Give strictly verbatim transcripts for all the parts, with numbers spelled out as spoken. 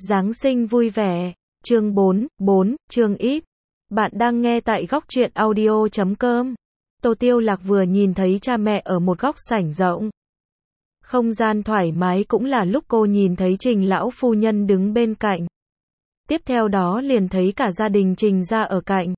Giáng sinh vui vẻ. Chương bốn, bốn, chương ít. Bạn đang nghe tại góc truyện audio chấm com. Tô Tiêu Lạc vừa nhìn thấy cha mẹ ở một góc sảnh rộng. Không gian thoải mái cũng là lúc cô nhìn thấy Trình lão phu nhân đứng bên cạnh. Tiếp theo đó liền thấy cả gia đình Trình gia ở cạnh.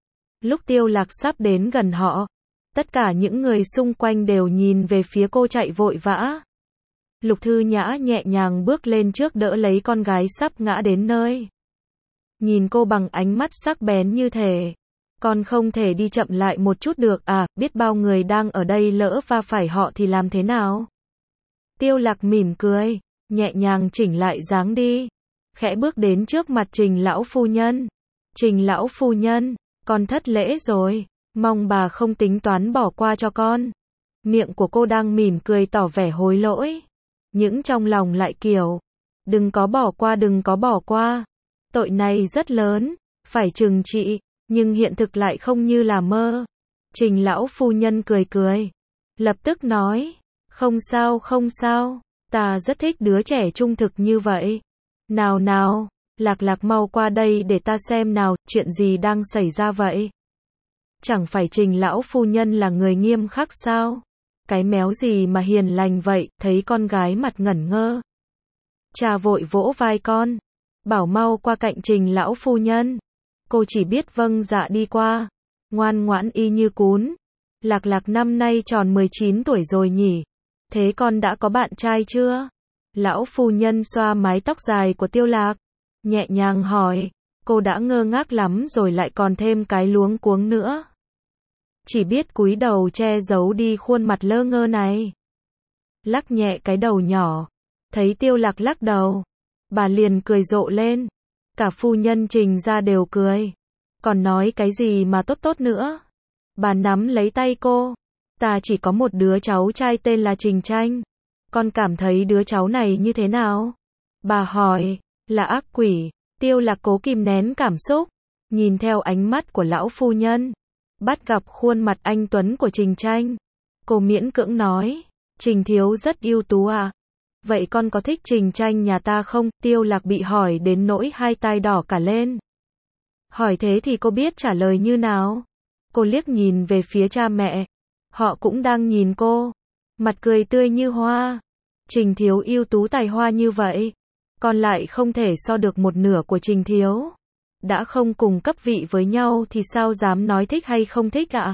Lúc Tiêu Lạc sắp đến gần họ, tất cả những người xung quanh đều nhìn về phía cô chạy vội vã. Lục Thư Nhã nhẹ nhàng bước lên trước đỡ lấy con gái sắp ngã đến nơi. Nhìn cô bằng ánh mắt sắc bén như thể, con không thể đi chậm lại một chút được à, biết bao người đang ở đây lỡ va phải họ thì làm thế nào? Tiêu Lạc mỉm cười, nhẹ nhàng chỉnh lại dáng đi, khẽ bước đến trước mặt Trình lão phu nhân. Trình lão phu nhân, con thất lễ rồi, mong bà không tính toán bỏ qua cho con. Miệng của cô đang mỉm cười tỏ vẻ hối lỗi, nhưng trong lòng lại kiểu, đừng có bỏ qua đừng có bỏ qua. Tội này rất lớn, phải trừng trị, nhưng hiện thực lại không như là mơ. Trình lão phu nhân cười cười, lập tức nói, không sao không sao, ta rất thích đứa trẻ trung thực như vậy. Nào nào, Lạc Lạc mau qua đây để ta xem nào, chuyện gì đang xảy ra vậy? Chẳng phải Trình lão phu nhân là người nghiêm khắc sao? Cái méo gì mà hiền lành vậy? Thấy con gái mặt ngẩn ngơ, cha vội vỗ vai con, bảo mau qua cạnh Trình lão phu nhân. Cô chỉ biết vâng dạ đi qua, ngoan ngoãn y như cún. Lạc Lạc năm nay tròn mười chín tuổi rồi nhỉ? Thế con đã có bạn trai chưa? Lão phu nhân xoa mái tóc dài của Tiêu Lạc, nhẹ nhàng hỏi. Cô đã ngơ ngác lắm rồi lại còn thêm cái luống cuống nữa, chỉ biết cúi đầu che giấu đi khuôn mặt lơ ngơ này. Lắc nhẹ cái đầu nhỏ, thấy Tiêu Lạc lắc đầu, bà liền cười rộ lên. Cả phu nhân Trình gia đều cười, còn nói cái gì mà tốt tốt nữa. Bà nắm lấy tay cô, ta chỉ có một đứa cháu trai tên là Trình Tranh, con cảm thấy đứa cháu này như thế nào? Bà hỏi. Là ác quỷ. Tiêu Lạc cố kìm nén cảm xúc, nhìn theo ánh mắt của lão phu nhân, bắt gặp khuôn mặt anh tuấn của Trình Tranh. Cô miễn cưỡng nói, Trình thiếu rất ưu tú à? Vậy con có thích Trình Tranh nhà ta không? Tiêu Lạc bị hỏi đến nỗi hai tai đỏ cả lên. Hỏi thế thì cô biết trả lời như nào? Cô liếc nhìn về phía cha mẹ, họ cũng đang nhìn cô, mặt cười tươi như hoa. Trình thiếu ưu tú tài hoa như vậy, con lại không thể so được một nửa của Trình thiếu. Đã không cùng cấp vị với nhau thì sao dám nói thích hay không thích ạ?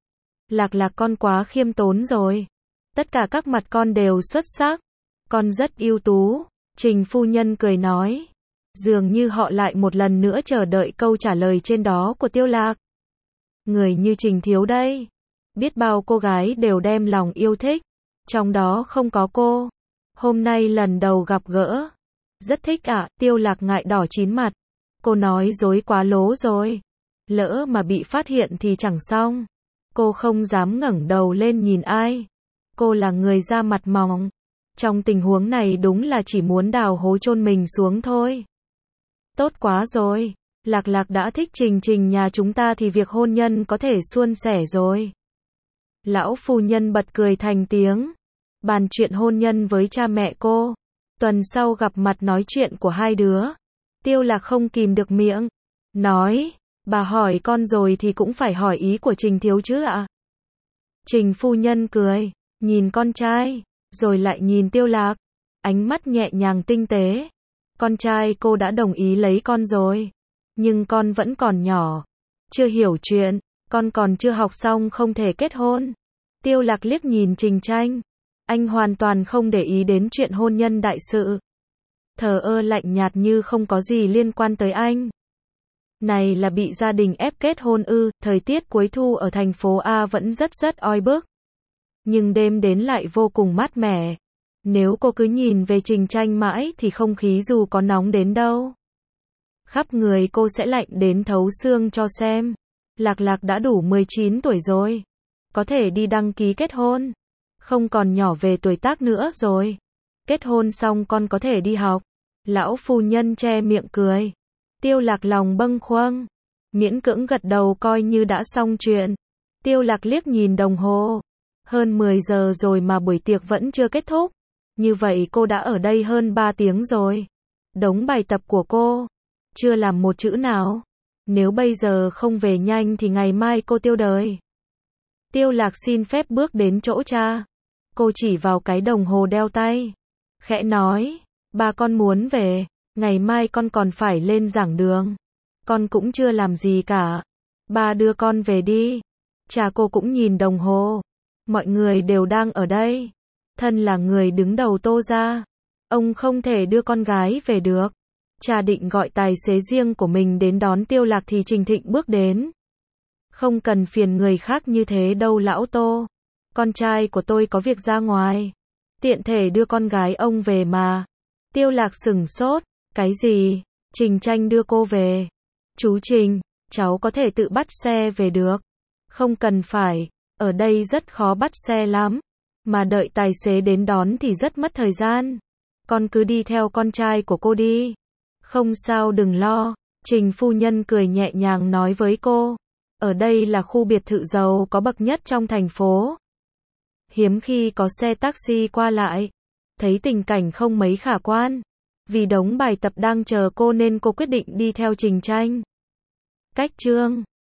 Lạc Lạc con quá khiêm tốn rồi. Tất cả các mặt con đều xuất sắc. Con rất ưu tú. Trình phu nhân cười nói. Dường như họ lại một lần nữa chờ đợi câu trả lời trên đó của Tiêu Lạc. Người như Trình thiếu đây, biết bao cô gái đều đem lòng yêu thích, trong đó không có cô. Hôm nay lần đầu gặp gỡ, rất thích ạ. À? Tiêu Lạc ngại đỏ chín mặt. Cô nói dối quá lố rồi, lỡ mà bị phát hiện thì chẳng xong. Cô không dám ngẩng đầu lên nhìn ai. Cô là người da mặt mỏng, trong tình huống này đúng là chỉ muốn đào hố chôn mình xuống thôi. Tốt quá rồi, Lạc Lạc đã thích Trình Trình nhà chúng ta thì việc hôn nhân có thể suôn sẻ rồi. Lão phu nhân bật cười thành tiếng, bàn chuyện hôn nhân với cha mẹ cô. Tuần sau gặp mặt nói chuyện của hai đứa. Tiêu Lạc không kìm được miệng, nói, bà hỏi con rồi thì cũng phải hỏi ý của Trình thiếu chứ ạ? Trình phu nhân cười, nhìn con trai, rồi lại nhìn Tiêu Lạc, ánh mắt nhẹ nhàng tinh tế. Con trai cô đã đồng ý lấy con rồi, nhưng con vẫn còn nhỏ, chưa hiểu chuyện, con còn chưa học xong không thể kết hôn. Tiêu Lạc liếc nhìn Trình Tranh, anh hoàn toàn không để ý đến chuyện hôn nhân đại sự, thờ ơ lạnh nhạt như không có gì liên quan tới anh. Này là bị gia đình ép kết hôn ư? Thời tiết cuối thu ở thành phố A vẫn rất rất oi bức, nhưng đêm đến lại vô cùng mát mẻ. Nếu cô cứ nhìn về Trình Tranh mãi thì không khí dù có nóng đến đâu, khắp người cô sẽ lạnh đến thấu xương cho xem. Lạc Lạc đã đủ mười chín tuổi rồi, có thể đi đăng ký kết hôn, không còn nhỏ về tuổi tác nữa rồi. Kết hôn xong con có thể đi học. Lão phu nhân che miệng cười. Tiêu Lạc lòng bâng khuâng, miễn cưỡng gật đầu coi như đã xong chuyện. Tiêu Lạc liếc nhìn đồng hồ, hơn mười giờ rồi mà buổi tiệc vẫn chưa kết thúc. Như vậy cô đã ở đây hơn ba tiếng rồi. Đống bài tập của cô, chưa làm một chữ nào. Nếu bây giờ không về nhanh thì ngày mai cô tiêu đời. Tiêu Lạc xin phép bước đến chỗ cha. Cô chỉ vào cái đồng hồ đeo tay. Khẽ nói, ba con muốn về, ngày mai con còn phải lên giảng đường. Con cũng chưa làm gì cả. Ba đưa con về đi. Cha cô cũng nhìn đồng hồ. Mọi người đều đang ở đây. Thân là người đứng đầu Tô gia. Ông không thể đưa con gái về được. Cha định gọi tài xế riêng của mình đến đón Tiêu Lạc thì Trình Thịnh bước đến. Không cần phiền người khác như thế đâu lão Tô. Con trai của tôi có việc ra ngoài. Tiện thể đưa con gái ông về mà. Tiêu Lạc sửng sốt. Cái gì? Trình Tranh đưa cô về. Chú Trình, cháu có thể tự bắt xe về được. Không cần phải. Ở đây rất khó bắt xe lắm. Mà đợi tài xế đến đón thì rất mất thời gian. Con cứ đi theo con trai của cô đi. Không sao đừng lo. Trình phu nhân cười nhẹ nhàng nói với cô. Ở đây là khu biệt thự giàu có bậc nhất trong thành phố. Hiếm khi có xe taxi qua lại. Thấy tình cảnh không mấy khả quan. Vì đống bài tập đang chờ cô nên cô quyết định đi theo Trình Tranh. Cách chương